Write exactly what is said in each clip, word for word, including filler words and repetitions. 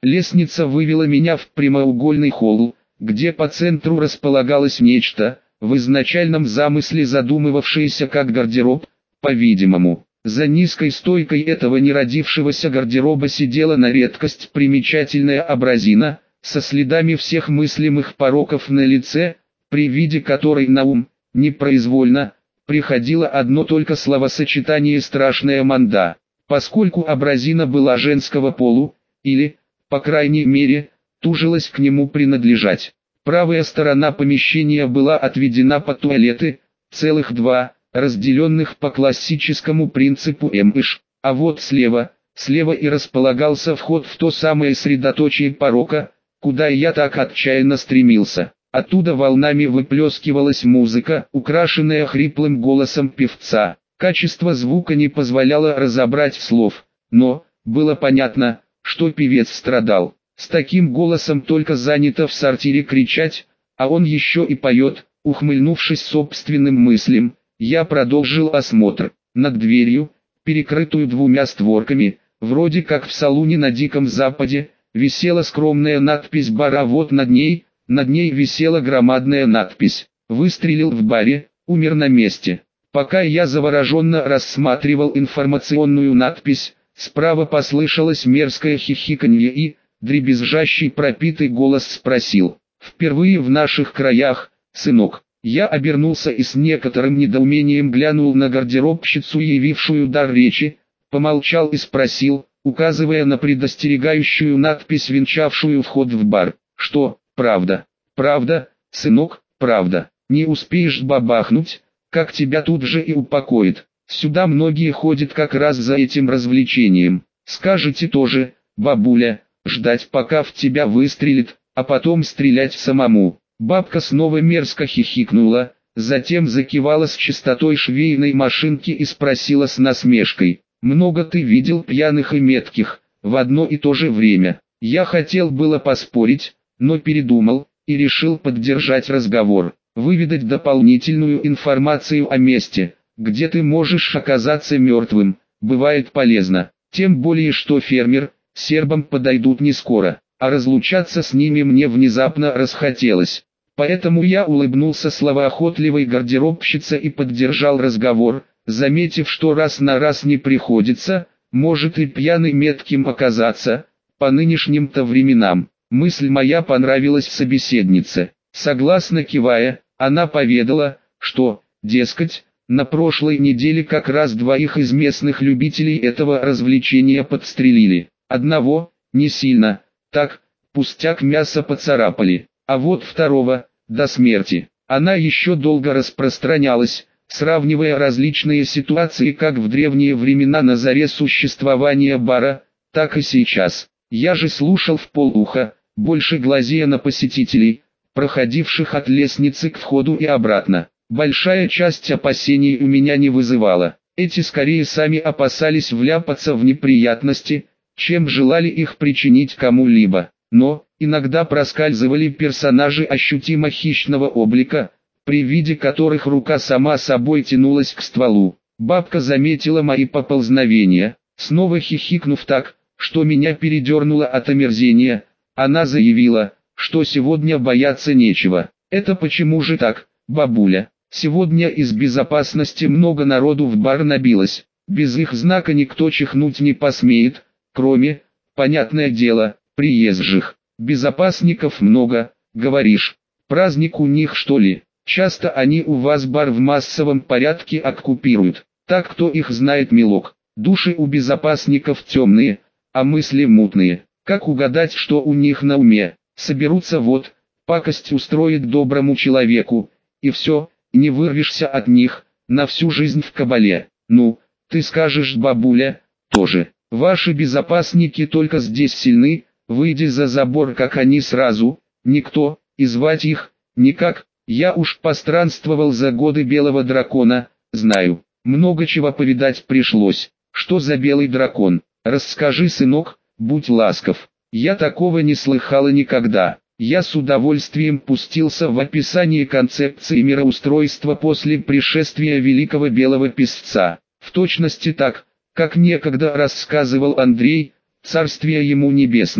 Лестница вывела меня в прямоугольный холл, где по центру располагалось нечто, в изначальном замысле задумывавшееся как гардероб, по-видимому. За низкой стойкой этого неродившегося гардероба сидела на редкость примечательная образина, со следами всех мыслимых пороков на лице, при виде которой на ум, непроизвольно, приходило одно только словосочетание «страшная манда». Поскольку образина была женского полу, или, по крайней мере, тужилась к нему принадлежать. Правая сторона помещения была отведена под туалеты, целых два, разделенных по классическому принципу МИШ, а вот слева, слева и располагался вход в то самое средоточие порока, куда я так отчаянно стремился. Оттуда волнами выплескивалась музыка, украшенная хриплым голосом певца. Качество звука не позволяло разобрать слов, но, было понятно, что певец страдал. С таким голосом только занято в сортире кричать, а он еще и поет. Ухмыльнувшись собственным мыслям, я продолжил осмотр. Над дверью, перекрытую двумя створками, вроде как в салуне на Диком Западе, висела скромная надпись бара, вот над ней, над ней висела громадная надпись «Выстрелил в баре, умер на месте». Пока я завороженно рассматривал информационную надпись, справа послышалось мерзкое хихиканье и, дребезжащий пропитый голос спросил: «Впервые в наших краях, сынок?» Я обернулся и с некоторым недоумением глянул на гардеробщицу, явившую дар речи, помолчал и спросил, указывая на предостерегающую надпись, венчавшую вход в бар: «Что, правда?» «Правда, сынок, правда. Не успеешь бабахнуть, как тебя тут же и упокоит. Сюда многие ходят как раз за этим развлечением. Скажете тоже, бабуля, ждать пока в тебя выстрелит, а потом стрелять самому». Бабка снова мерзко хихикнула, затем закивала с частотой швейной машинки и спросила с насмешкой: «Много ты видел пьяных и метких, в одно и то же время?» Я хотел было поспорить, но передумал, и решил поддержать разговор. Выведать дополнительную информацию о месте, где ты можешь оказаться мертвым, бывает полезно. Тем более что фермер, сербам подойдут не скоро, а разлучаться с ними мне внезапно расхотелось. Поэтому я улыбнулся словоохотливой гардеробщице и поддержал разговор, заметив, что раз на раз не приходится, может и пьяный метким оказаться, по нынешним-то временам. Мысль моя понравилась собеседнице. Согласно кивая, она поведала, что, дескать, на прошлой неделе как раз двоих из местных любителей этого развлечения подстрелили. Одного, не сильно, так, пустяк, мясо поцарапали, а вот второго, до смерти. Она еще долго распространялась, сравнивая различные ситуации как в древние времена на заре существования бара, так и сейчас. Я же слушал вполуха, больше глазея на посетителей, проходивших от лестницы к входу и обратно. Большая часть опасений у меня не вызывала. Эти скорее сами опасались вляпаться в неприятности, чем желали их причинить кому-либо. Но, иногда проскальзывали персонажи ощутимо хищного облика, при виде которых рука сама собой тянулась к стволу. Бабка заметила мои поползновения, снова хихикнув так, что меня передернуло от омерзения. Она заявила, что сегодня бояться нечего. «Это почему же так, бабуля? Сегодня из безопасности много народу в бар набилось. Без их знака никто чихнуть не посмеет, кроме, понятное дело, приезжих. Безопасников много, говоришь. Праздник у них, что ли? Часто они у вас бар в массовом порядке оккупируют. Так кто их знает, милок? Души у безопасников темные, а мысли мутные. Как угадать, что у них на уме? Соберутся вот, пакость устроит доброму человеку, и все, не вырвешься от них, на всю жизнь в кабале. Ну, ты скажешь, бабуля, тоже. Ваши безопасники только здесь сильны, выйди за забор, как они сразу, никто, и звать их, никак. Я уж постранствовал за годы белого дракона, знаю, много чего повидать пришлось. Что за белый дракон? Расскажи, сынок, будь ласков. Я такого не слыхала никогда. Я с удовольствием пустился в описание концепции мироустройства после пришествия великого белого писца. В точности так, как некогда рассказывал Андрей, царствие ему небесного.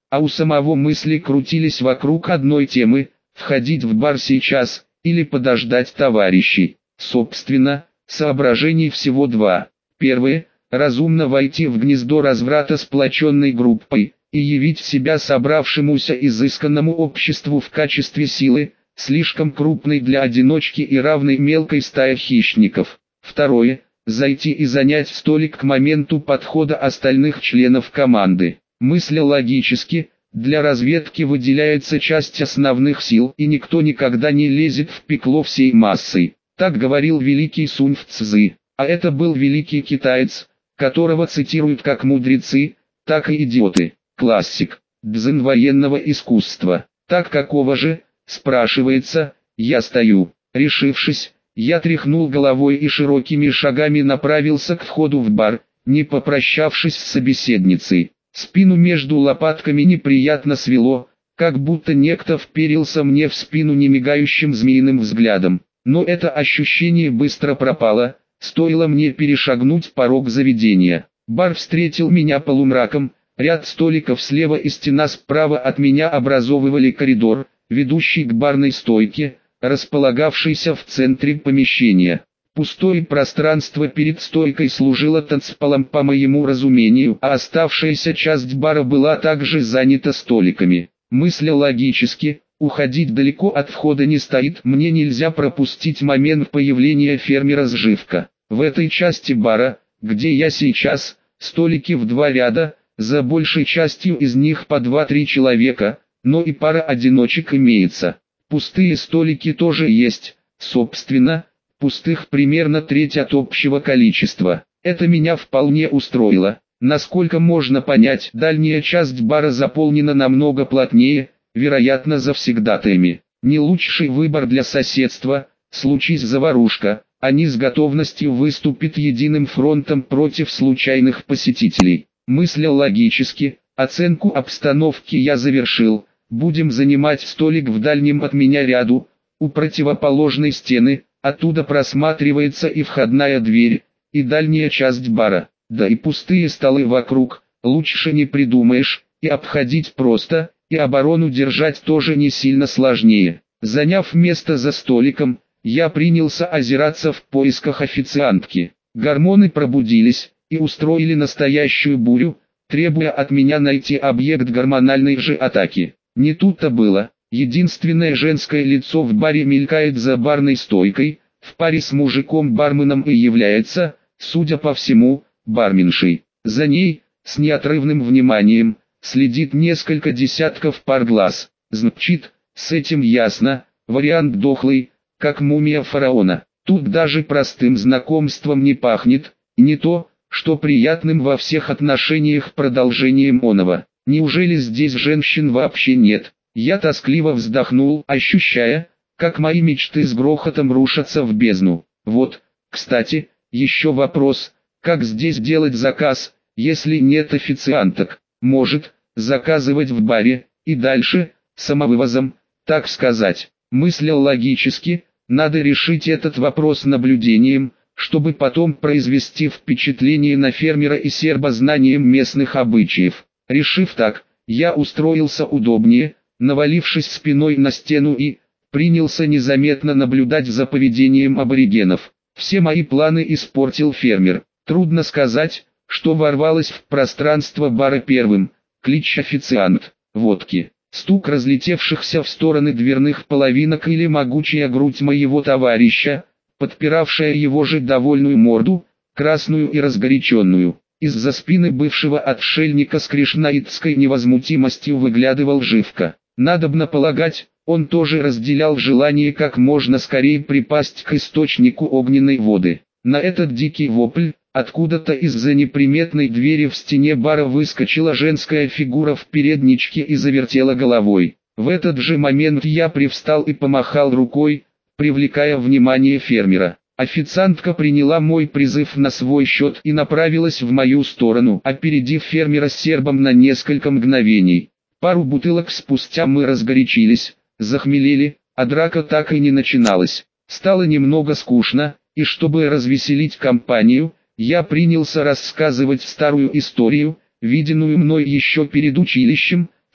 а у самого мысли крутились вокруг одной темы: входить в бар сейчас или подождать товарищей. Собственно, соображений всего два. Первое – разумно войти в гнездо разврата сплоченной группой и явить себя собравшемуся изысканному обществу в качестве силы, слишком крупной для одиночки и равной мелкой стае хищников. Второе – зайти и занять столик к моменту подхода остальных членов команды. Мысля логически, для разведки выделяется часть основных сил, и никто никогда не лезет в пекло всей массой. Так говорил великий Сунь Цзы, а это был великий китаец, которого цитируют как мудрецы, так и идиоты. Классик, дзен военного искусства. Так какого же, спрашивается, я стою. Решившись, я тряхнул головой и широкими шагами направился к входу в бар, не попрощавшись с собеседницей. Спину между лопатками неприятно свело, как будто некто вперился мне в спину немигающим змеиным взглядом. Но это ощущение быстро пропало, стоило мне перешагнуть порог заведения. Бар встретил меня полумраком, ряд столиков слева и стена справа от меня образовывали коридор, ведущий к барной стойке, располагавшейся в центре помещения. Пустое пространство перед стойкой служило танцполом по моему разумению, а оставшаяся часть бара была также занята столиками. Мысля логически, уходить далеко от входа не стоит, мне нельзя пропустить момент появления фермера с Живка. В этой части бара, где я сейчас, столики в два ряда, за большей частью из них по два-три человека, но и пара одиночек имеется. Пустые столики тоже есть, собственно, пустых примерно треть от общего количества. Это меня вполне устроило. Насколько можно понять, дальняя часть бара заполнена намного плотнее, вероятно завсегдатаями. Не лучший выбор для соседства, случись заварушка, они с готовностью выступят единым фронтом против случайных посетителей. Мысля логически, оценку обстановки я завершил, будем занимать столик в дальнем от меня ряду, у противоположной стены, оттуда просматривается и входная дверь, и дальняя часть бара, да и пустые столы вокруг, лучше не придумаешь, и обходить просто, и оборону держать тоже не сильно сложнее. Заняв место за столиком, я принялся озираться в поисках официантки. Гормоны пробудились и устроили настоящую бурю, требуя от меня найти объект гормональной же атаки. Не тут-то было. Единственное женское лицо в баре мелькает за барной стойкой, в паре с мужиком-барменом и является, судя по всему, барменшей. За ней, с неотрывным вниманием, следит несколько десятков пар глаз. Значит, с этим ясно, вариант дохлый, как мумия фараона. Тут даже простым знакомством не пахнет, не то, что приятным во всех отношениях продолжением оного. Неужели здесь женщин вообще нет? Я тоскливо вздохнул, ощущая, как мои мечты с грохотом рушатся в бездну. Вот, кстати, еще вопрос, как здесь делать заказ, если нет официанток? Может, заказывать в баре, и дальше, самовывозом, так сказать. Мыслил логически, надо решить этот вопрос наблюдением, чтобы потом произвести впечатление на фермера и серба знанием местных обычаев. Решив так, я устроился удобнее, навалившись спиной на стену и принялся незаметно наблюдать за поведением аборигенов. Все мои планы испортил фермер. Трудно сказать, что ворвалось в пространство бара первым. Клич официант, водки, стук разлетевшихся в стороны дверных половинок или могучая грудь моего товарища, подпиравшая его же довольную морду, красную и разгоряченную. Из-за спины бывшего отшельника с кришнаитской невозмутимостью выглядывал Живка. Надобно полагать, он тоже разделял желание как можно скорее припасть к источнику огненной воды. На этот дикий вопль, откуда-то из-за неприметной двери в стене бара выскочила женская фигура в передничке и завертела головой. В этот же момент я привстал и помахал рукой, привлекая внимание фермера. Официантка приняла мой призыв на свой счет и направилась в мою сторону, опередив фермера с сербом на несколько мгновений. Пару бутылок спустя мы разгорячились, захмелели, а драка так и не начиналась. Стало немного скучно, и чтобы развеселить компанию, я принялся рассказывать старую историю, виденную мной еще перед училищем,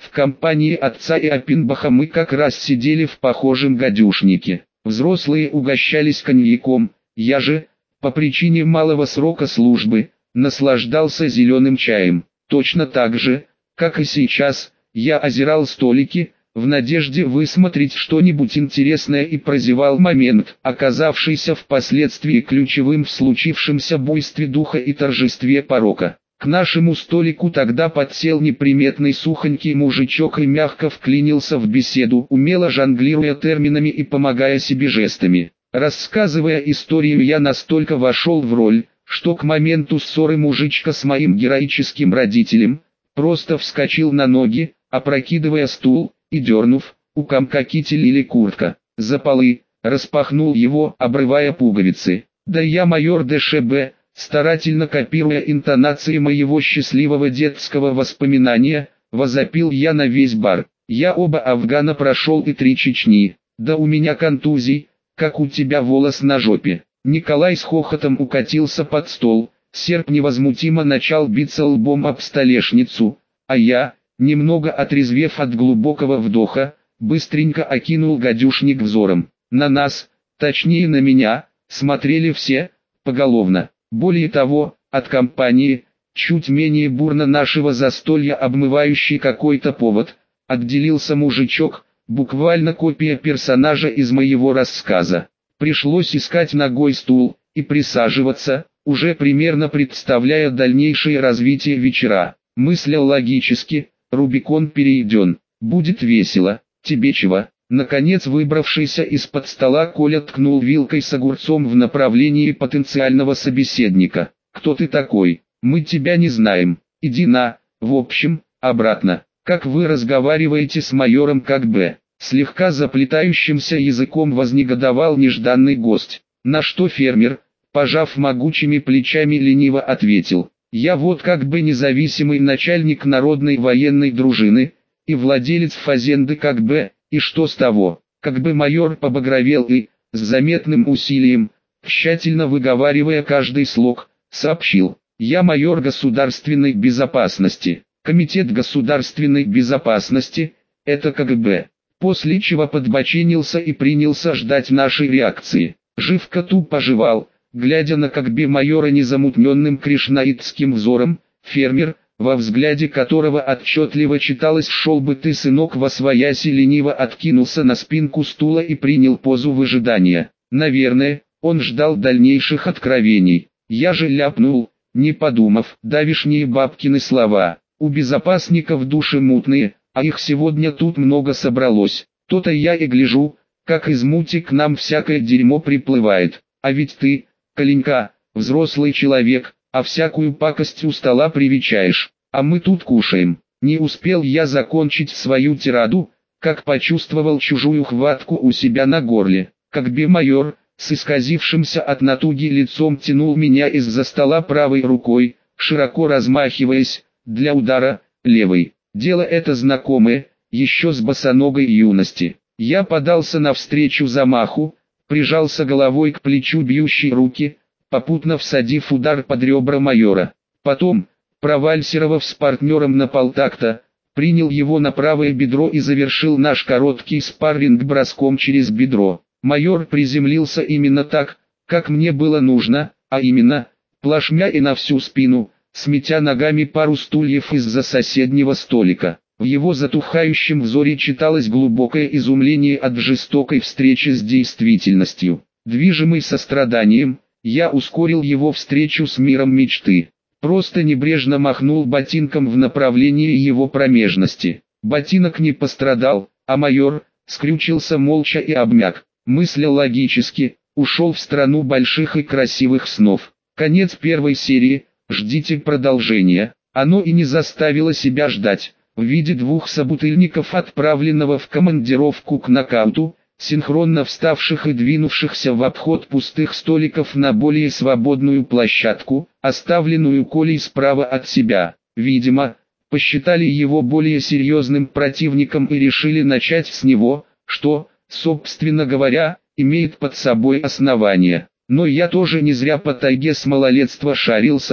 В компании отца и Оппенбаха мы как раз сидели в похожем гадюшнике. Взрослые угощались коньяком, я же, по причине малого срока службы, наслаждался зеленым чаем. Точно так же, как и сейчас, я озирал столики, в надежде высмотреть что-нибудь интересное, и прозевал момент, оказавшийся впоследствии ключевым в случившемся буйстве духа и торжестве порока. К нашему столику тогда подсел неприметный сухонький мужичок и мягко вклинился в беседу, умело жонглируя терминами и помогая себе жестами. Рассказывая историю, я настолько вошел в роль, что к моменту ссоры мужичка с моим героическим родителем просто вскочил на ноги, опрокидывая стул, и дернув, у комка китель или куртка, за полы, распахнул его, обрывая пуговицы. Да я майор ДШБ, старательно копируя интонации моего счастливого детского воспоминания, возопил я на весь бар. Я оба Афгана прошел и три Чечни, да у меня контузий, как у тебя волос на жопе. Николай с хохотом укатился под стол, серп невозмутимо начал биться лбом об столешницу, а я, немного отрезвев от глубокого вдоха, быстренько окинул гадюшник взором. На нас, точнее на меня, смотрели все, поголовно. Более того, от компании, чуть менее бурно нашего застолья обмывающий какой-то повод, отделился мужичок, буквально копия персонажа из моего рассказа. Пришлось искать ногой стул и присаживаться, уже примерно представляя дальнейшее развитие вечера. Мыслил логически, Рубикон перейден, будет весело, тебе чего? Наконец выбравшийся из-под стола Коля ткнул вилкой с огурцом в направлении потенциального собеседника. «Кто ты такой? Мы тебя не знаем. Иди на, в общем, обратно. Как вы разговариваете с майором как бы?» Слегка заплетающимся языком вознегодовал нежданный гость. На что фермер, пожав могучими плечами, лениво ответил: «Я вот как бы независимый начальник народной военной дружины и владелец фазенды как бы, и что с того?» Как бы майор побагровел и, с заметным усилием, тщательно выговаривая каждый слог, сообщил: «Я майор государственной безопасности. Комитет государственной безопасности, это КГБ». После чего подбоченился и принялся ждать нашей реакции. Живко тупо жевал, глядя на как бы майора незамутненным кришнаитским взором. Фермер, во взгляде которого отчетливо читалось «шел бы ты, сынок, восвояси», лениво откинулся на спинку стула и принял позу выжидания. Наверное, он ждал дальнейших откровений. Я же ляпнул, не подумав, давишние бабкины слова: «У безопасников души мутные, а их сегодня тут много собралось. То-то я и гляжу, как из мути к нам всякое дерьмо приплывает. А ведь ты, Коленька, взрослый человек, а всякую пакость у стола привечаешь, а мы тут кушаем». Не успел я закончить свою тираду, как почувствовал чужую хватку у себя на горле. Как бы майор, с исказившимся от натуги лицом, тянул меня из-за стола правой рукой, широко размахиваясь, для удара, левой. Дело это знакомое, еще с босоногой юности. Я подался навстречу замаху, прижался головой к плечу бьющей руки, попутно всадив удар под ребра майора. Потом, провальсировав с партнером на полтакта, принял его на правое бедро и завершил наш короткий спарринг броском через бедро. Майор приземлился именно так, как мне было нужно, а именно, плашмя и на всю спину, сметя ногами пару стульев из-за соседнего столика. В его затухающем взоре читалось глубокое изумление от жестокой встречи с действительностью. Движимый состраданием, я ускорил его встречу с миром мечты. Просто небрежно махнул ботинком в направлении его промежности. Ботинок не пострадал, а майор скрючился молча и обмяк. Мысля логически, ушел в страну больших и красивых снов. Конец первой серии. Ждите продолжения. Оно и не заставило себя ждать. В виде двух собутыльников, отправленного в командировку к нокауту, синхронно вставших и двинувшихся в обход пустых столиков на более свободную площадку, оставленную Колей справа от себя. Видимо, посчитали его более серьезным противником и решили начать с него, что, собственно говоря, имеет под собой основание. Но я тоже не зря по тайге с малолетства шарился,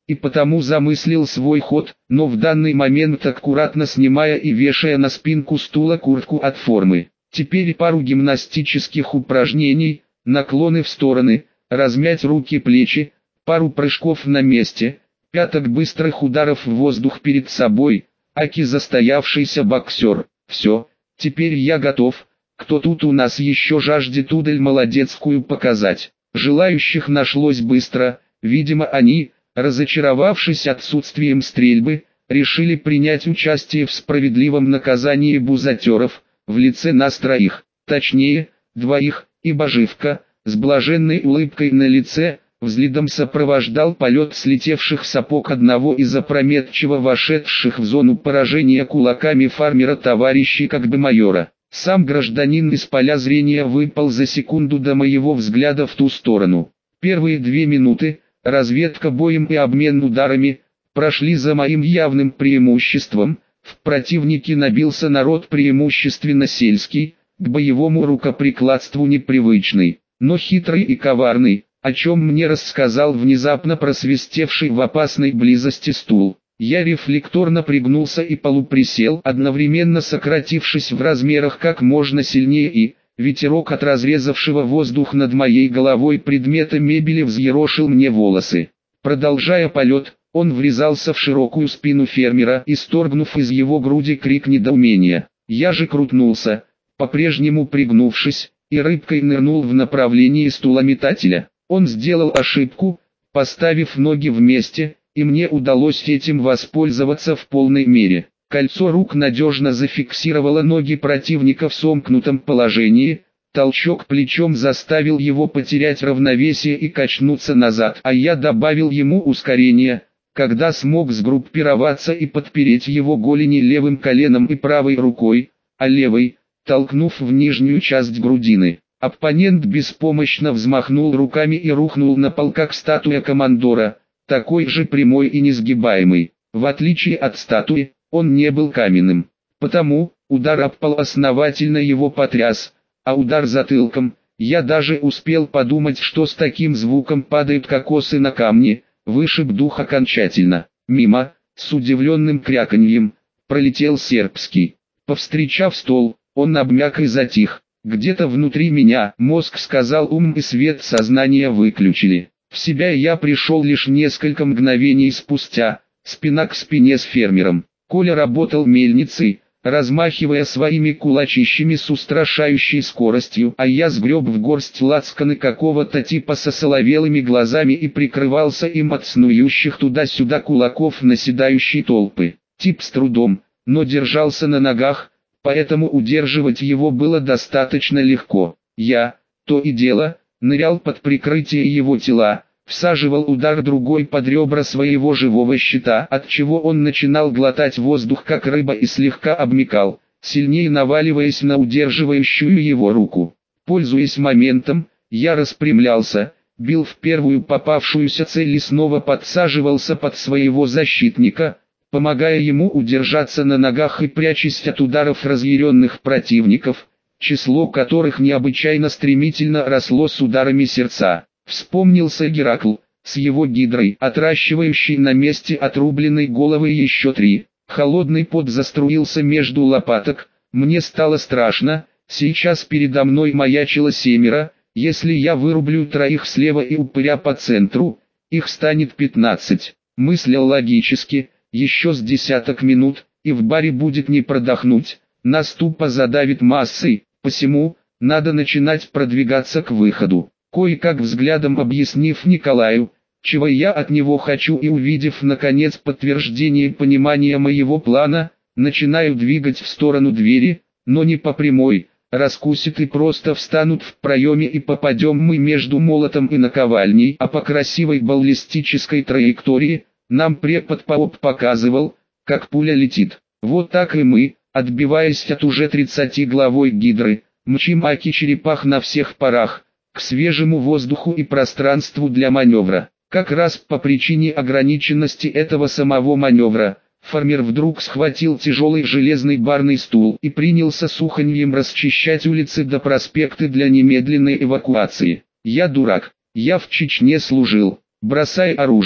и потому замыслил свой ход, но в данный момент аккуратно снимая и вешая на спинку стула куртку от формы. Теперь пару гимнастических упражнений, наклоны в стороны, размять руки-плечи, пару прыжков на месте, пяток быстрых ударов в воздух перед собой, аки застоявшийся боксер. Все, теперь я готов. Кто тут у нас еще жаждет удаль молодецкую показать? Желающих нашлось быстро, видимо они, разочаровавшись отсутствием стрельбы, решили принять участие в справедливом наказании бузатеров, в лице нас троих, точнее, двоих, ибо Живка, с блаженной улыбкой на лице, взглядом сопровождал полет слетевших сапог одного из опрометчиво вошедших в зону поражения кулаками фармера товарищей как бы майора. Сам гражданин из поля зрения выпал за секунду до моего взгляда в ту сторону. Первые две минуты, разведка боем и обмен ударами, прошли за моим явным преимуществом. В противнике набился народ преимущественно сельский, к боевому рукоприкладству непривычный, но хитрый и коварный, о чем мне рассказал внезапно просвистевший в опасной близости стул. Я рефлекторно пригнулся и полуприсел, одновременно сократившись в размерах как можно сильнее, и ветерок от разрезавшего воздух над моей головой предмета мебели взъерошил мне волосы. Продолжая полет, он врезался в широкую спину фермера, исторгнув из его груди крик недоумения. Я же крутнулся, по-прежнему пригнувшись, и рыбкой нырнул в направлении стулометателя. Он сделал ошибку, поставив ноги вместе, и мне удалось этим воспользоваться в полной мере. Кольцо рук надежно зафиксировало ноги противника в сомкнутом положении, толчок плечом заставил его потерять равновесие и качнуться назад, а я добавил ему ускорение, когда смог сгруппироваться и подпереть его голени левым коленом и правой рукой, а левой, толкнув в нижнюю часть грудины. Оппонент беспомощно взмахнул руками и рухнул на пол как статуя командора, такой же прямой и несгибаемый. В отличие от статуи, он не был каменным. Потому, удар об пол основательно его потряс, а удар затылком, я даже успел подумать, что с таким звуком падают кокосы на камни, вышиб дух окончательно. Мимо, с удивленным кряканьем, пролетел сербский. Повстречав стол, он обмяк и затих. Где-то внутри меня мозг сказал ум и свет сознания выключили. В себя я пришел лишь несколько мгновений спустя, спина к спине с фермером. Коля работал мельницей, размахивая своими кулачищами с устрашающей скоростью, а я сгреб в горсть лацканы какого-то типа со соловелыми глазами и прикрывался им от снующих туда-сюда кулаков наседающей толпы. Тип с трудом, но держался на ногах, поэтому удерживать его было достаточно легко. Я, то и дело, нырял под прикрытие его тела, всаживал удар другой под ребра своего живого щита, от чего он начинал глотать воздух как рыба и слегка обмякал, сильнее наваливаясь на удерживающую его руку. Пользуясь моментом, я распрямлялся, бил в первую попавшуюся цель и снова подсаживался под своего защитника, помогая ему удержаться на ногах и прячась от ударов разъяренных противников, число которых необычайно стремительно росло с ударами сердца. Вспомнился Геракл, с его гидрой, отращивающей на месте отрубленной головы еще три. Холодный пот заструился между лопаток, мне стало страшно, сейчас передо мной маячило семеро, если я вырублю троих слева и упыря по центру, их станет пятнадцать. Мыслил логически, еще с десяток минут, и в баре будет не продохнуть, нас тупо задавит массой, посему, надо начинать продвигаться к выходу. Кое-как взглядом объяснив Николаю, чего я от него хочу, и увидев наконец подтверждение понимания моего плана, начинаю двигать в сторону двери, но не по прямой, раскусит и просто встанут в проеме и попадем мы между молотом и наковальней, а по красивой баллистической траектории, нам препод по ОП показывал, как пуля летит. Вот так и мы, отбиваясь от уже тридцатиглавой гидры, мчим аки черепах на всех парах, к свежему воздуху и пространству для маневра. Как раз по причине ограниченности этого самого маневра, фармер вдруг схватил тяжелый железный барный стул и принялся суханьем расчищать улицы до проспекта для немедленной эвакуации. Я дурак, я в Чечне служил, бросай оружие.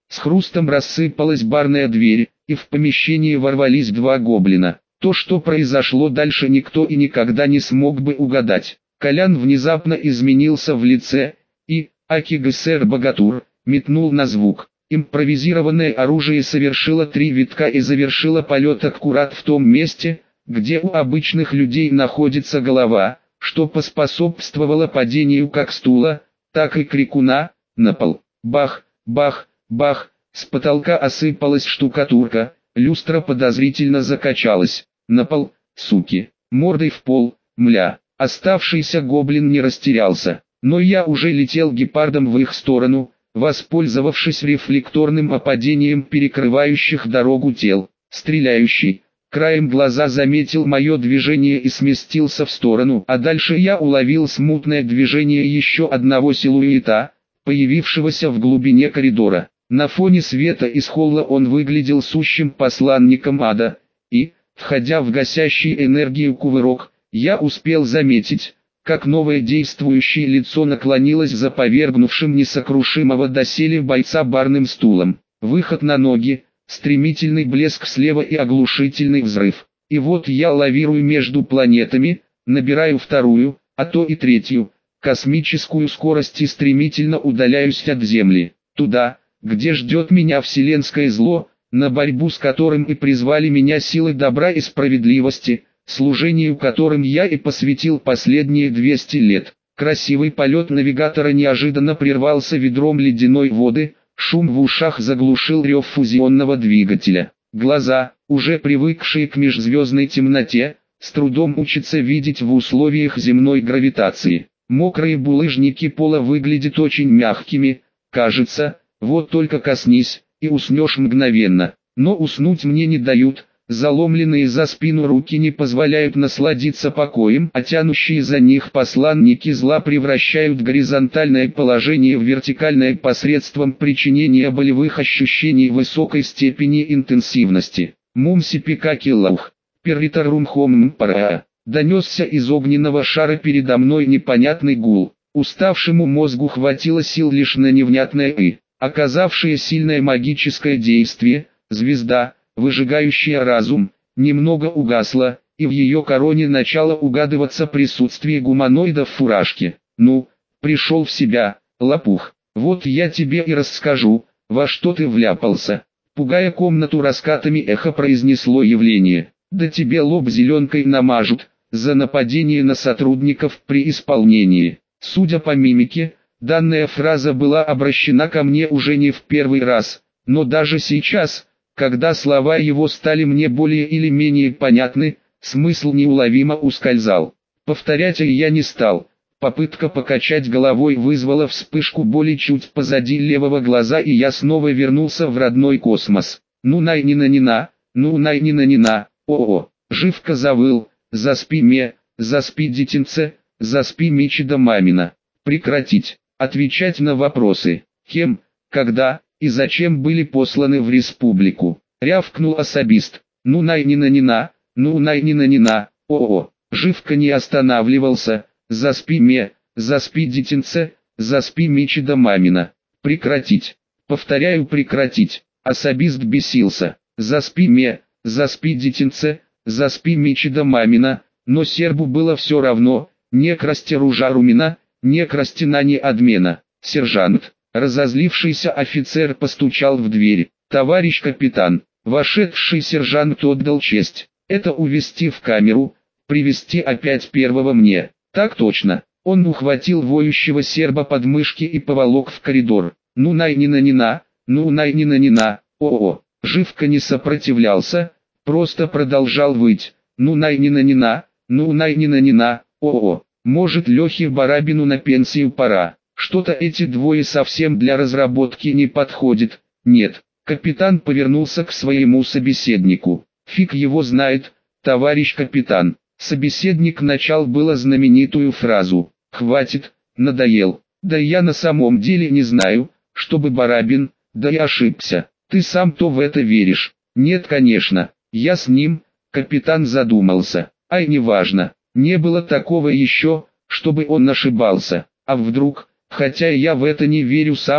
С хрустом рассыпалась барная дверь, и в помещение ворвались два гоблина. То, что произошло дальше, никто и никогда не смог бы угадать. Колян внезапно изменился в лице, и, Акигасэр Богатур, метнул на звук. Импровизированное оружие совершило три витка и завершило полет аккурат в том месте, где у обычных людей находится голова, что поспособствовало падению как стула, так и крикуна, на пол. Бах, бах, бах, с потолка осыпалась штукатурка, люстра подозрительно закачалась. На пол, суки, мордой в пол, мля. Оставшийся гоблин не растерялся, но я уже летел гепардом в их сторону, воспользовавшись рефлекторным опадением перекрывающих дорогу тел. Стреляющий, краем глаза заметил мое движение и сместился в сторону, а дальше я уловил смутное движение еще одного силуэта, появившегося в глубине коридора. На фоне света из холла он выглядел сущим посланником ада, и, входя в гасящий энергию кувырок, я успел заметить, как новое действующее лицо наклонилось за повергнувшим несокрушимого доселе бойца барным стулом. Выход на ноги, стремительный блеск слева и оглушительный взрыв. И вот я лавирую между планетами, набираю вторую, а то и третью, космическую скорость и стремительно удаляюсь от Земли, туда, где ждет меня вселенское зло, на борьбу с которым и призвали меня силы добра и справедливости, служению которым я и посвятил последние двести лет. Красивый полет навигатора неожиданно прервался ведром ледяной воды, шум в ушах заглушил рев фузионного двигателя. Глаза, уже привыкшие к межзвездной темноте, с трудом учатся видеть в условиях земной гравитации. Мокрые булыжники пола выглядят очень мягкими, кажется, вот только коснись, и уснешь мгновенно. Но уснуть мне не дают. Заломленные за спину руки не позволяют насладиться покоем, а тянущие за них посланники зла превращают горизонтальное положение в вертикальное посредством причинения болевых ощущений высокой степени интенсивности. Мумсипикакиллаух, перритарумхом мпара. Донесся из огненного шара передо мной непонятный гул. Уставшему мозгу хватило сил лишь на невнятное «и», оказавшее сильное магическое действие. Звезда, выжигающая разум, немного угасла, и в ее короне начало угадываться присутствие гуманоида в фуражке. «Ну, пришел в себя, лопух, вот я тебе и расскажу, во что ты вляпался», пугая комнату раскатами эхо произнесло явление. «Да тебе лоб зеленкой намажут, за нападение на сотрудников при исполнении». Судя по мимике, данная фраза была обращена ко мне уже не в первый раз, но даже сейчас, когда слова его стали мне более или менее понятны, смысл неуловимо ускользал. Повторять я не стал. Попытка покачать головой вызвала вспышку боли чуть позади левого глаза, и я снова вернулся в родной космос. Ну най-нина-нина, ну най-нина-нина, о-о, живко завыл, заспи ме, заспи детинце, заспи Мичида мамина. Прекратить, отвечать на вопросы, кем, когда и зачем были посланы в республику. Рявкнул особист. Ну най-нина-нина, ну най-нина-нина, о-о, живко не останавливался, заспи ме, заспи детинце, заспи Мичида мамина. Прекратить, повторяю прекратить. Особист бесился. Заспи ме, заспи детинце, заспи Мичида мамина, но сербу было все равно, не красти ружарумина, не красти на не адмена. Сержант, разозлившийся офицер, постучал в дверь. «Товарищ капитан», вошедший сержант отдал честь. «Это увести в камеру, привести опять первого мне». «Так точно». Он ухватил воющего серба под мышки и поволок в коридор. «Ну най-нина-нина, ну най-нина-нина, о-о». Живко не сопротивлялся, просто продолжал выть. «Ну най-нина-нина, ну най-нина-нина, о-о». Может, Лехе Барабину на пенсию пора. Что-то эти двое совсем для разработки не подходят. Нет. Капитан повернулся к своему собеседнику. Фиг его знает, товарищ капитан. Собеседник начал было знаменитую фразу. «Хватит, надоел». «Да я на самом деле не знаю, чтобы Барабин, да и ошибся. Ты сам-то в это веришь?» «Нет, конечно, я с ним», капитан задумался. «Ай, неважно, не было такого еще, чтобы он ошибался. А вдруг, хотя я в это не верю сам,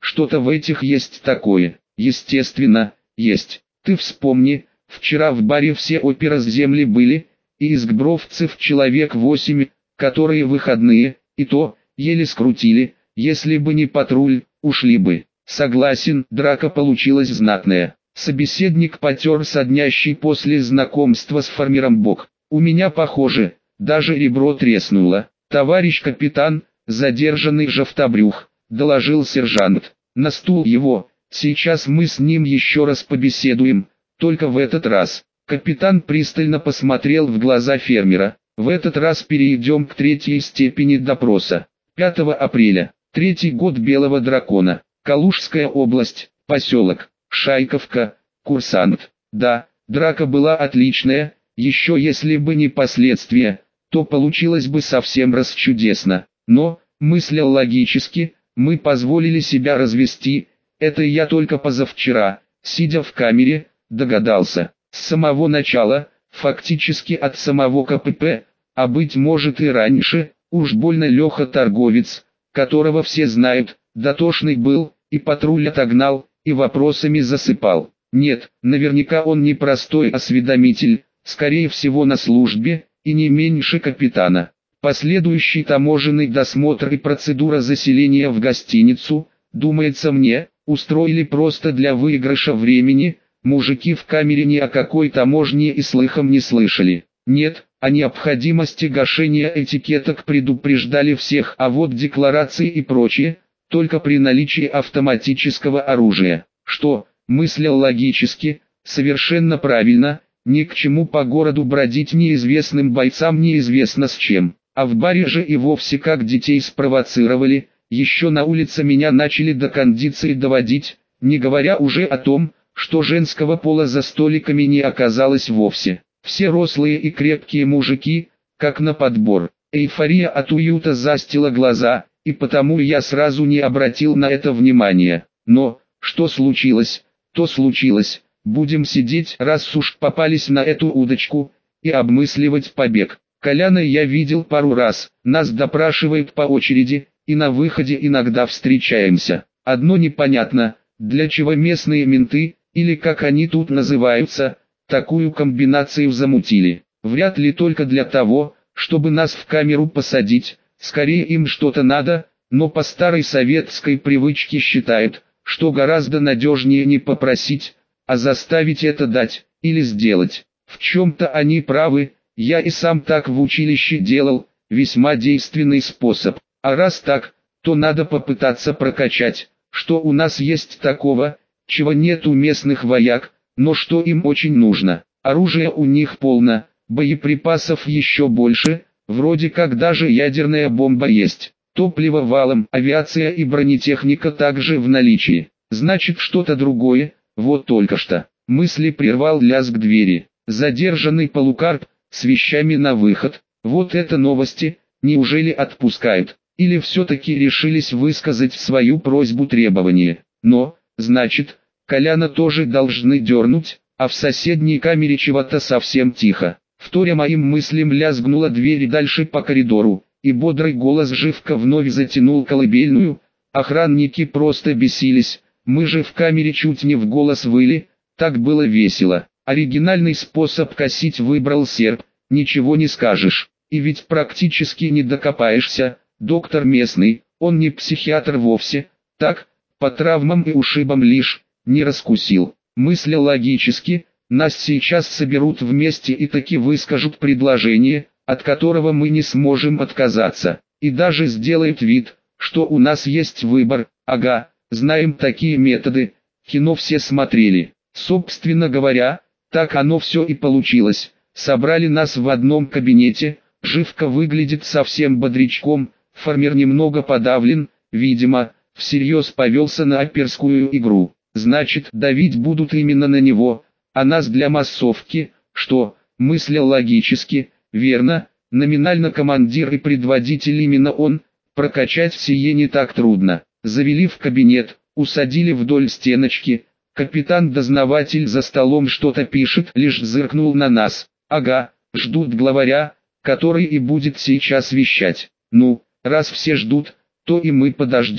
что-то в этих есть такое. Естественно, есть. Ты вспомни, вчера в баре все опера с земли были, и из гбровцев человек восемь, которые выходные, и то, еле скрутили, если бы не патруль, ушли бы. Согласен, драка получилась знатная. Собеседник потер соднящий после знакомства с фармером бок. У меня похоже, даже ребро треснуло. Товарищ капитан, задержанный Жовтобрюх, доложил сержант. На стул его, сейчас мы с ним еще раз побеседуем, только в этот раз. Капитан пристально посмотрел в глаза фермера. В этот раз перейдем к третьей степени допроса. пятого апреля, третий год Белого дракона, Калужская область, поселок Шайковка, курсант. Да, драка была отличная, еще если бы не последствия, то получилось бы совсем расчудесно. Но, мысля логически, мы позволили себя развести, это я только позавчера, сидя в камере, догадался. С самого начала, фактически от самого КПП, а быть может и раньше, уж больно Леха торговец, которого все знают, дотошный был, и патруль отогнал, и вопросами засыпал. Нет, наверняка он не простой осведомитель, скорее всего на службе, и не меньше капитана. Последующий таможенный досмотр и процедура заселения в гостиницу, думается мне, устроили просто для выигрыша времени. Мужики в камере ни о какой таможне и слыхом не слышали. Нет, о необходимости гашения этикеток предупреждали всех, а вот декларации и прочее, только при наличии автоматического оружия. Что, мыслил логически, совершенно правильно, ни к чему по городу бродить неизвестным бойцам неизвестно с чем. А в баре же и вовсе как детей спровоцировали, еще на улице меня начали до кондиции доводить, не говоря уже о том, что женского пола за столиками не оказалось вовсе. Все рослые и крепкие мужики, как на подбор. Эйфория от уюта застила глаза, и потому я сразу не обратил на это внимания. Но, что случилось, то случилось. Будем сидеть, раз уж попались на эту удочку, и обмысливать побег. Коляна я видел пару раз, нас допрашивают по очереди, и на выходе иногда встречаемся. Одно непонятно, для чего местные менты, или как они тут называются, такую комбинацию замутили. Вряд ли только для того, чтобы нас в камеру посадить, скорее им что-то надо, но по старой советской привычке считают, что гораздо надежнее не попросить, а заставить это дать, или сделать. В чем-то они правы, я и сам так в училище делал, весьма действенный способ. А раз так, то надо попытаться прокачать, что у нас есть такого, чего нет у местных вояк, но что им очень нужно. Оружия у них полно, боеприпасов еще больше, вроде как даже ядерная бомба есть. Топливо валом, авиация и бронетехника также в наличии. Значит что-то другое, вот только что. Мысли прервал лязг двери. Задержанный Полукарп, с вещами на выход. Вот это новости, неужели отпускают? Или все-таки решились высказать свою просьбу-требование? Но, значит, Коляна тоже должны дернуть, а в соседней камере чего-то совсем тихо. Вторя моим мыслям лязгнула дверь дальше по коридору, и бодрый голос Живка вновь затянул колыбельную. Охранники просто бесились, мы же в камере чуть не в голос выли, так было весело. Оригинальный способ косить выбрал серб, ничего не скажешь, и ведь практически не докопаешься. Доктор местный, он не психиатр вовсе, так, по травмам и ушибам лишь, не раскусил. Мысля логически, нас сейчас соберут вместе и таки выскажут предложение, от которого мы не сможем отказаться, и даже сделают вид, что у нас есть выбор. Ага, знаем такие методы, кино все смотрели. Собственно говоря, так оно все и получилось. Собрали нас в одном кабинете, Живка выглядит совсем бодрячком, фармер немного подавлен, видимо, всерьез повелся на оперскую игру. Значит, давить будут именно на него, а нас для массовки, что, мыслил логически, верно, номинально командир и предводитель именно он, прокачать сие не так трудно. Завели в кабинет, усадили вдоль стеночки, капитан-дознаватель за столом что-то пишет, лишь зыркнул на нас. Ага, ждут главаря, который и будет сейчас вещать. Ну, раз все ждут, то и мы подождем.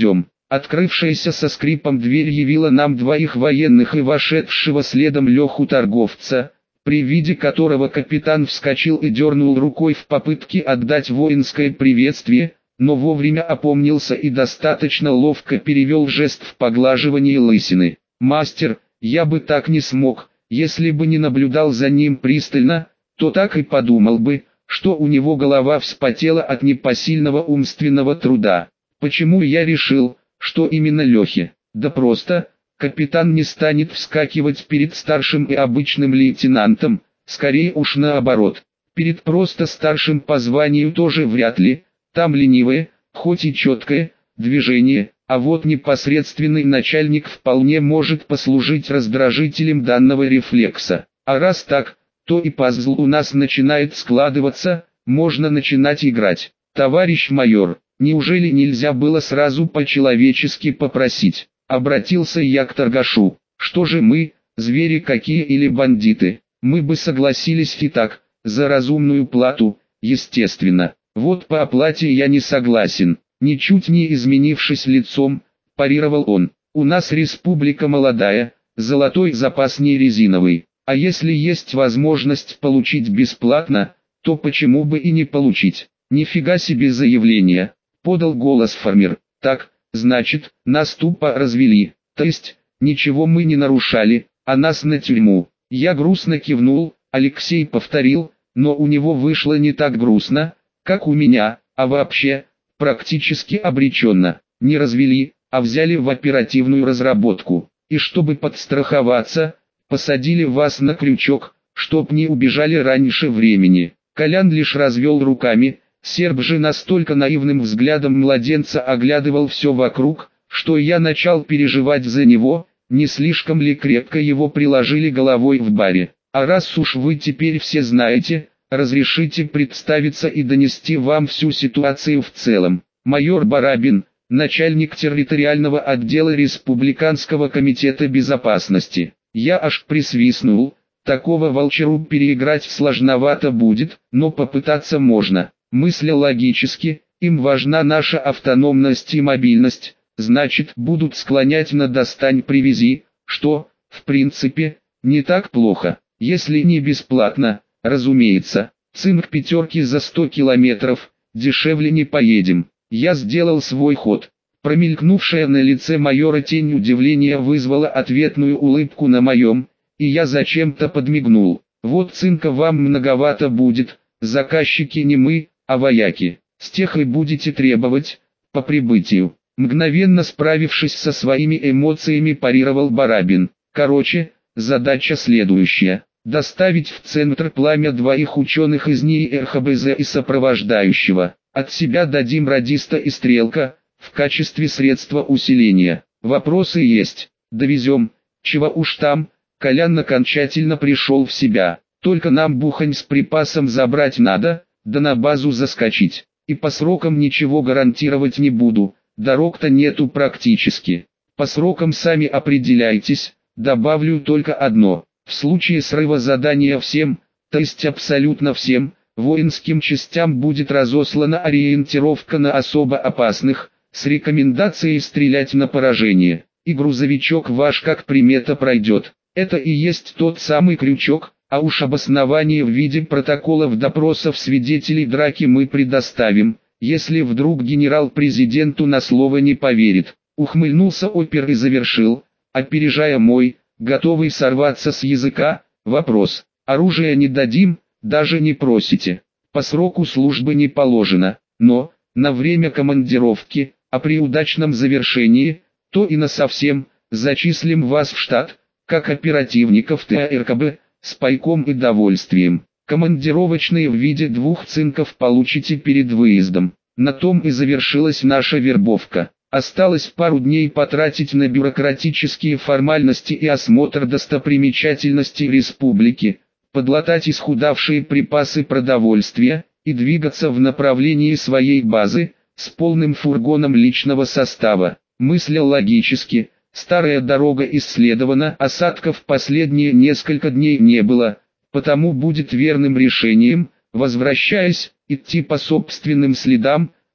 Открывшаяся со скрипом дверь явила нам двоих военных и вошедшего следом Леху торговца, при виде которого капитан вскочил и дернул рукой в попытке отдать воинское приветствие, но вовремя опомнился и достаточно ловко перевел жест в поглаживании лысины. «Мастер, я бы так не смог, если бы не наблюдал за ним пристально, то так и подумал бы, что у него голова вспотела от непосильного умственного труда. Почему я решил, что именно Лехе? Да просто, капитан не станет вскакивать перед старшим и обычным лейтенантом, скорее уж наоборот. Перед просто старшим по званию тоже вряд ли, там ленивое, хоть и четкое, движение, а вот непосредственный начальник вполне может послужить раздражителем данного рефлекса. А раз так, то и пазл у нас начинает складываться, можно начинать играть. Товарищ майор, неужели нельзя было сразу по-человечески попросить? Обратился я к торгашу. Что же мы, звери какие или бандиты? Мы бы согласились и так, за разумную плату, естественно. Вот по оплате я не согласен. Ничуть не изменившись лицом, парировал он. У нас республика молодая, золотой запас не резиновый. А если есть возможность получить бесплатно, то почему бы и не получить? Нифига себе заявление, подал голос фермер. Так, значит, нас тупо развели, то есть, ничего мы не нарушали, а нас на тюрьму. Я грустно кивнул, Алексей повторил, но у него вышло не так грустно, как у меня, а вообще, практически обреченно. Не развели, а взяли в оперативную разработку. И чтобы подстраховаться, посадили вас на крючок, чтоб не убежали раньше времени. Колян лишь развел руками, серб же настолько наивным взглядом младенца оглядывал все вокруг, что я начал переживать за него, не слишком ли крепко его приложили головой в баре. А раз уж вы теперь все знаете, разрешите представиться и донести вам всю ситуацию в целом. Майор Барабин, начальник территориального отдела Республиканского комитета безопасности. Я аж присвистнул, такого волчару переиграть сложновато будет, но попытаться можно. Мысля логически, им важна наша автономность и мобильность, значит будут склонять на «достань-привези», что, в принципе, не так плохо, если не бесплатно, разумеется. Цинк пятерки за сто километров, дешевле не поедем. Я сделал свой ход. Промелькнувшая на лице майора тень удивления вызвала ответную улыбку на моем, и я зачем-то подмигнул. Вот цинка вам многовато будет, заказчики не мы, а вояки. С тех и будете требовать, по прибытию. Мгновенно справившись со своими эмоциями, парировал Барабин. Короче, задача следующая. Доставить в центр пламя двоих ученых из НИИ эр ха бэ зэ и сопровождающего. От себя дадим радиста и стрелка, в качестве средства усиления. Вопросы есть. Довезем. Чего уж там, Колян окончательно пришел в себя. Только нам бухань с припасом забрать надо, да на базу заскочить. И по срокам ничего гарантировать не буду, дорог-то нету практически. По срокам сами определяйтесь, добавлю только одно. В случае срыва задания всем, то есть абсолютно всем, воинским частям будет разослана ориентировка на особо опасных, с рекомендацией стрелять на поражение, и грузовичок ваш как примета пройдет. Это и есть тот самый крючок, а уж обоснование в виде протоколов допросов свидетелей драки мы предоставим, если вдруг генерал президенту на слово не поверит. Ухмыльнулся опер и завершил, опережая мой, готовый сорваться с языка, вопрос. Оружие не дадим, даже не просите. По сроку службы не положено, но, на время командировки, а при удачном завершении, то и насовсем, зачислим вас в штат, как оперативников тэ а эр ка бэ, с пайком и довольствием. Командировочные в виде двух цинков получите перед выездом. На том и завершилась наша вербовка. Осталось пару дней потратить на бюрократические формальности и осмотр достопримечательностей республики, подлатать исхудавшие припасы продовольствия, и двигаться в направлении своей базы, с полным фургоном личного состава. Мыслил логически, старая дорога исследована, осадков последние несколько дней не было, потому будет верным решением, возвращаясь, идти по собственным следам,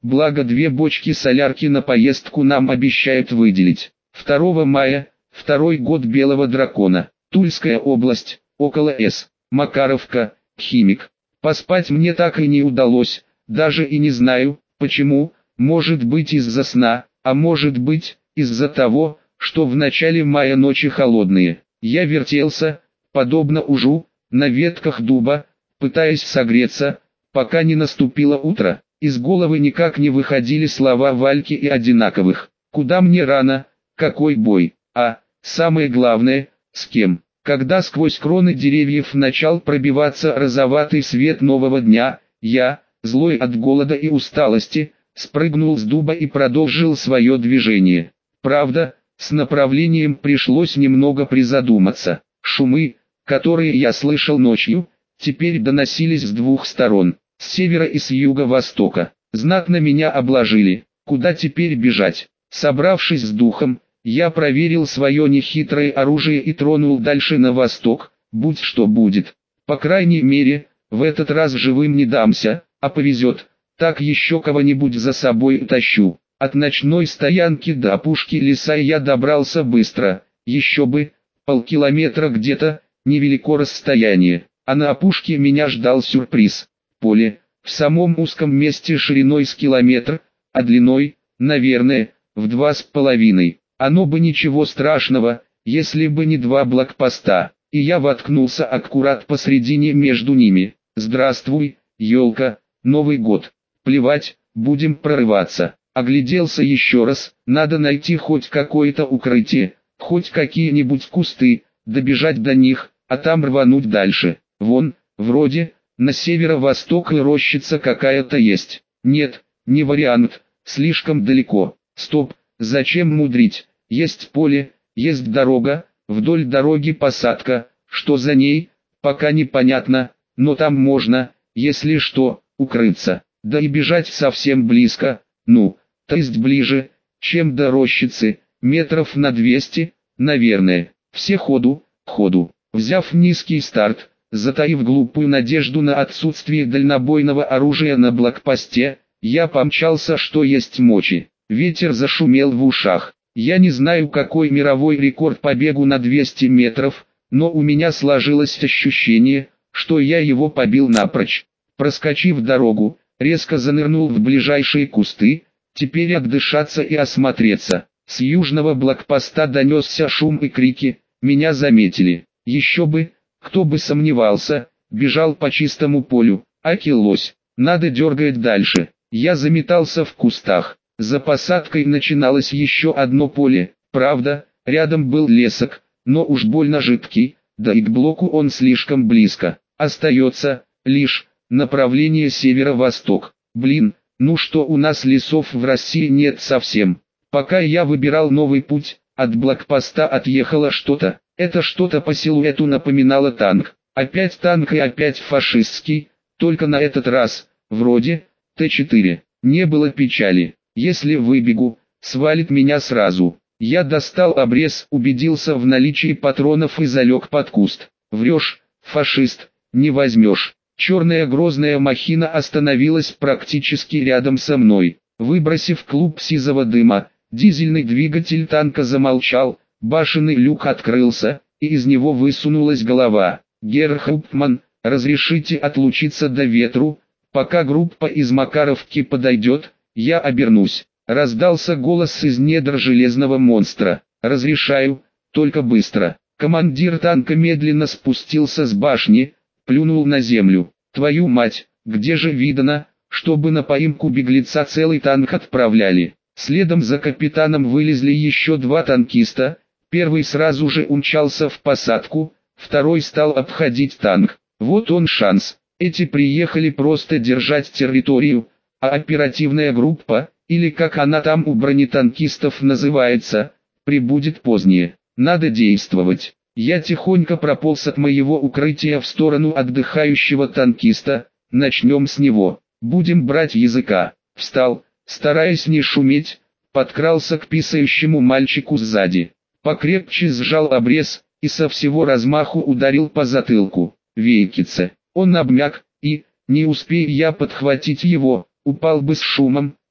благо две бочки солярки на поездку нам обещают выделить. второго мая, второй год Белого дракона, Тульская область, около С. Макаровка, химик. Поспать мне так и не удалось, даже и не знаю, почему, может быть из-за сна, а может быть, из-за того, что в начале мая ночи холодные. Я вертелся, подобно ужу, на ветках дуба, пытаясь согреться, пока не наступило утро. Из головы никак не выходили слова Вальки и Одинаковых. Куда мне рано, какой бой, а, самое главное, с кем. Когда сквозь кроны деревьев начал пробиваться розоватый свет нового дня, я, злой от голода и усталости, спрыгнул с дуба и продолжил свое движение. Правда, с направлением пришлось немного призадуматься. Шумы, которые я слышал ночью, теперь доносились с двух сторон, с севера и с юго-востока. Знатно меня обложили, куда теперь бежать? Собравшись с духом, я проверил свое нехитрое оружие и тронул дальше на восток, будь что будет. По крайней мере, в этот раз живым не дамся, а повезет, так еще кого-нибудь за собой утащу. От ночной стоянки до опушки леса я добрался быстро, еще бы, полкилометра где-то, невелико расстояние, а на опушке меня ждал сюрприз. Поле, в самом узком месте шириной с километр, а длиной, наверное, в два с половиной. Оно бы ничего страшного, если бы не два блокпоста, и я воткнулся аккурат посредине между ними. Здравствуй, елка, Новый год. Плевать, будем прорываться. Огляделся еще раз, надо найти хоть какое-то укрытие, хоть какие-нибудь кусты, добежать до них, а там рвануть дальше. Вон, вроде, на северо-восток и рощица какая-то есть. Нет, не вариант, слишком далеко. Стоп, зачем мудрить? Есть поле, есть дорога, вдоль дороги посадка, что за ней, пока непонятно, но там можно, если что, укрыться. Да и бежать совсем близко, ну, то есть ближе, чем до рощицы, метров на двести, наверное. Все ходу, ходу. Взяв низкий старт, затаив глупую надежду на отсутствие дальнобойного оружия на блокпосте, я помчался что есть мочи. Ветер зашумел в ушах. Я не знаю, какой мировой рекорд по бегу на двести метров, но у меня сложилось ощущение, что я его побил напрочь. Проскочив дорогу, резко занырнул в ближайшие кусты, теперь отдышаться и осмотреться. С южного блокпоста донесся шум и крики, меня заметили. Еще бы, кто бы сомневался, бежал по чистому полю, аки лось. Надо дергать дальше. Я заметался в кустах. За посадкой начиналось еще одно поле, правда, рядом был лесок, но уж больно жидкий, да и к блоку он слишком близко. Остается, лишь, направление северо-восток. Блин, ну что у нас лесов в России нет совсем. Пока я выбирал новый путь, от блокпоста отъехало что-то. Это что-то по силуэту напоминало танк. Опять танк и опять фашистский, только на этот раз, вроде, Т четыре. Не было печали. Если выбегу, свалит меня сразу. Я достал обрез, убедился в наличии патронов и залег под куст. Врешь, фашист, не возьмешь. Черная грозная махина остановилась практически рядом со мной. Выбросив клуб сизого дыма, дизельный двигатель танка замолчал, башенный люк открылся, и из него высунулась голова. «Герр Хауптман, разрешите отлучиться до ветру, пока группа из Макаровки подойдет?» Я обернусь. Раздался голос из недр железного монстра. «Разрешаю, только быстро». Командир танка медленно спустился с башни, плюнул на землю. «Твою мать, где же видано, чтобы на поимку беглеца целый танк отправляли?» Следом за капитаном вылезли еще два танкиста. Первый сразу же умчался в посадку, второй стал обходить танк. Вот он шанс. Эти приехали просто держать территорию, а оперативная группа, или как она там у бронетанкистов называется, прибудет позднее. Надо действовать. Я тихонько прополз от моего укрытия в сторону отдыхающего танкиста. Начнем с него. Будем брать языка. Встал, стараясь не шуметь, подкрался к писающему мальчику сзади. Покрепче сжал обрез и со всего размаху ударил по затылку. Вейкице. Он обмяк, и, не успея я подхватить его, упал бы с шумом,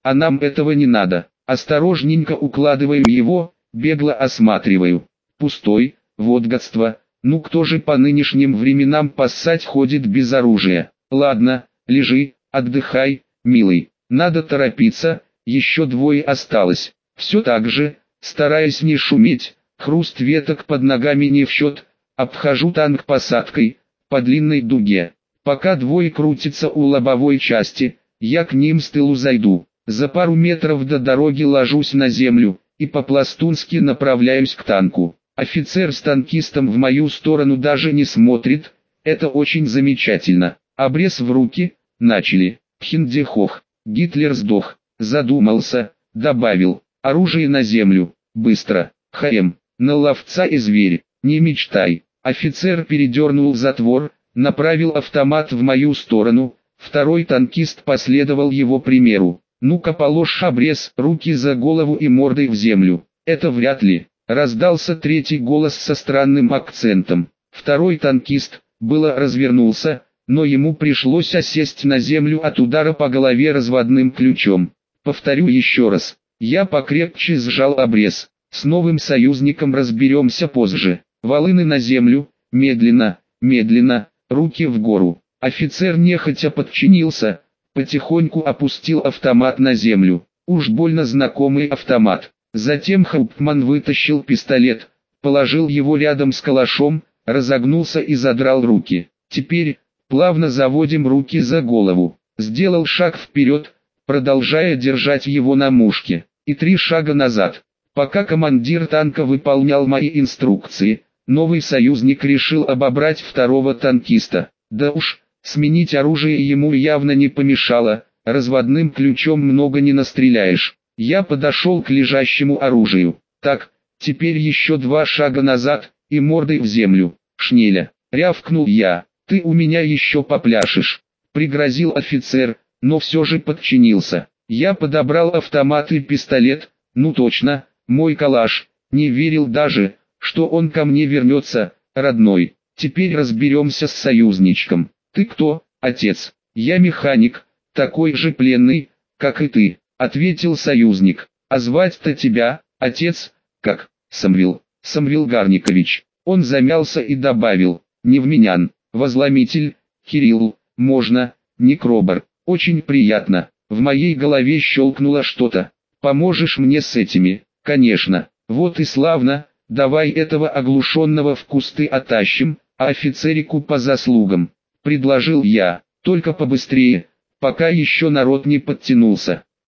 а нам этого не надо. Осторожненько укладываю его, бегло осматриваю. Пустой, вот гадство, ну кто же по нынешним временам поссать ходит без оружия? Ладно, лежи, отдыхай, милый, надо торопиться, еще двое осталось. Все так же, стараясь не шуметь, хруст веток под ногами не в счет, обхожу танк посадкой, по длинной дуге. Пока двое крутятся у лобовой части, я к ним с тылу зайду. За пару метров до дороги ложусь на землю, и по-пластунски направляюсь к танку. Офицер с танкистом в мою сторону даже не смотрит, это очень замечательно. Обрез в руки, начали. Пхиндехох, Гитлер сдох, задумался, добавил, оружие на землю, быстро, ХМ, на ловца и зверь, не мечтай. Офицер передернул затвор, направил автомат в мою сторону, второй танкист последовал его примеру. Ну-ка положь обрез, руки за голову и мордой в землю. Это вряд ли. Раздался третий голос со странным акцентом. Второй танкист, было развернулся, но ему пришлось осесть на землю от удара по голове разводным ключом. Повторю еще раз. Я покрепче сжал обрез. С новым союзником разберемся позже. Волыны на землю, медленно, медленно, руки в гору. Офицер нехотя подчинился, потихоньку опустил автомат на землю. Уж больно знакомый автомат. Затем Хауптман вытащил пистолет, положил его рядом с калашом, разогнулся и задрал руки. Теперь, плавно заводим руки за голову. Сделал шаг вперед, продолжая держать его на мушке, и три шага назад. Пока командир танка выполнял мои инструкции, новый союзник решил обобрать второго танкиста. Да уж, сменить оружие ему явно не помешало, разводным ключом много не настреляешь. Я подошел к лежащему оружию. Так, теперь еще два шага назад, и мордой в землю. Шнеля, рявкнул я, ты у меня еще попляшешь. Пригрозил офицер, но все же подчинился. Я подобрал автомат и пистолет, ну точно, мой калаш. Не верил даже, что он ко мне вернется, родной. Теперь разберемся с союзничком. Ты кто, отец? Я механик, такой же пленный, как и ты. Ответил союзник. А звать-то тебя, отец, как? Самвил, Самвил Гарникович. Он замялся и добавил, Невменян, возломитель, Кирилл, можно, некробор. Очень приятно. В моей голове щелкнуло что-то. Поможешь мне с этими? Конечно. Вот и славно, давай этого оглушенного в кусты оттащим, а офицерику по заслугам. Предложил я, только побыстрее, пока еще народ не подтянулся.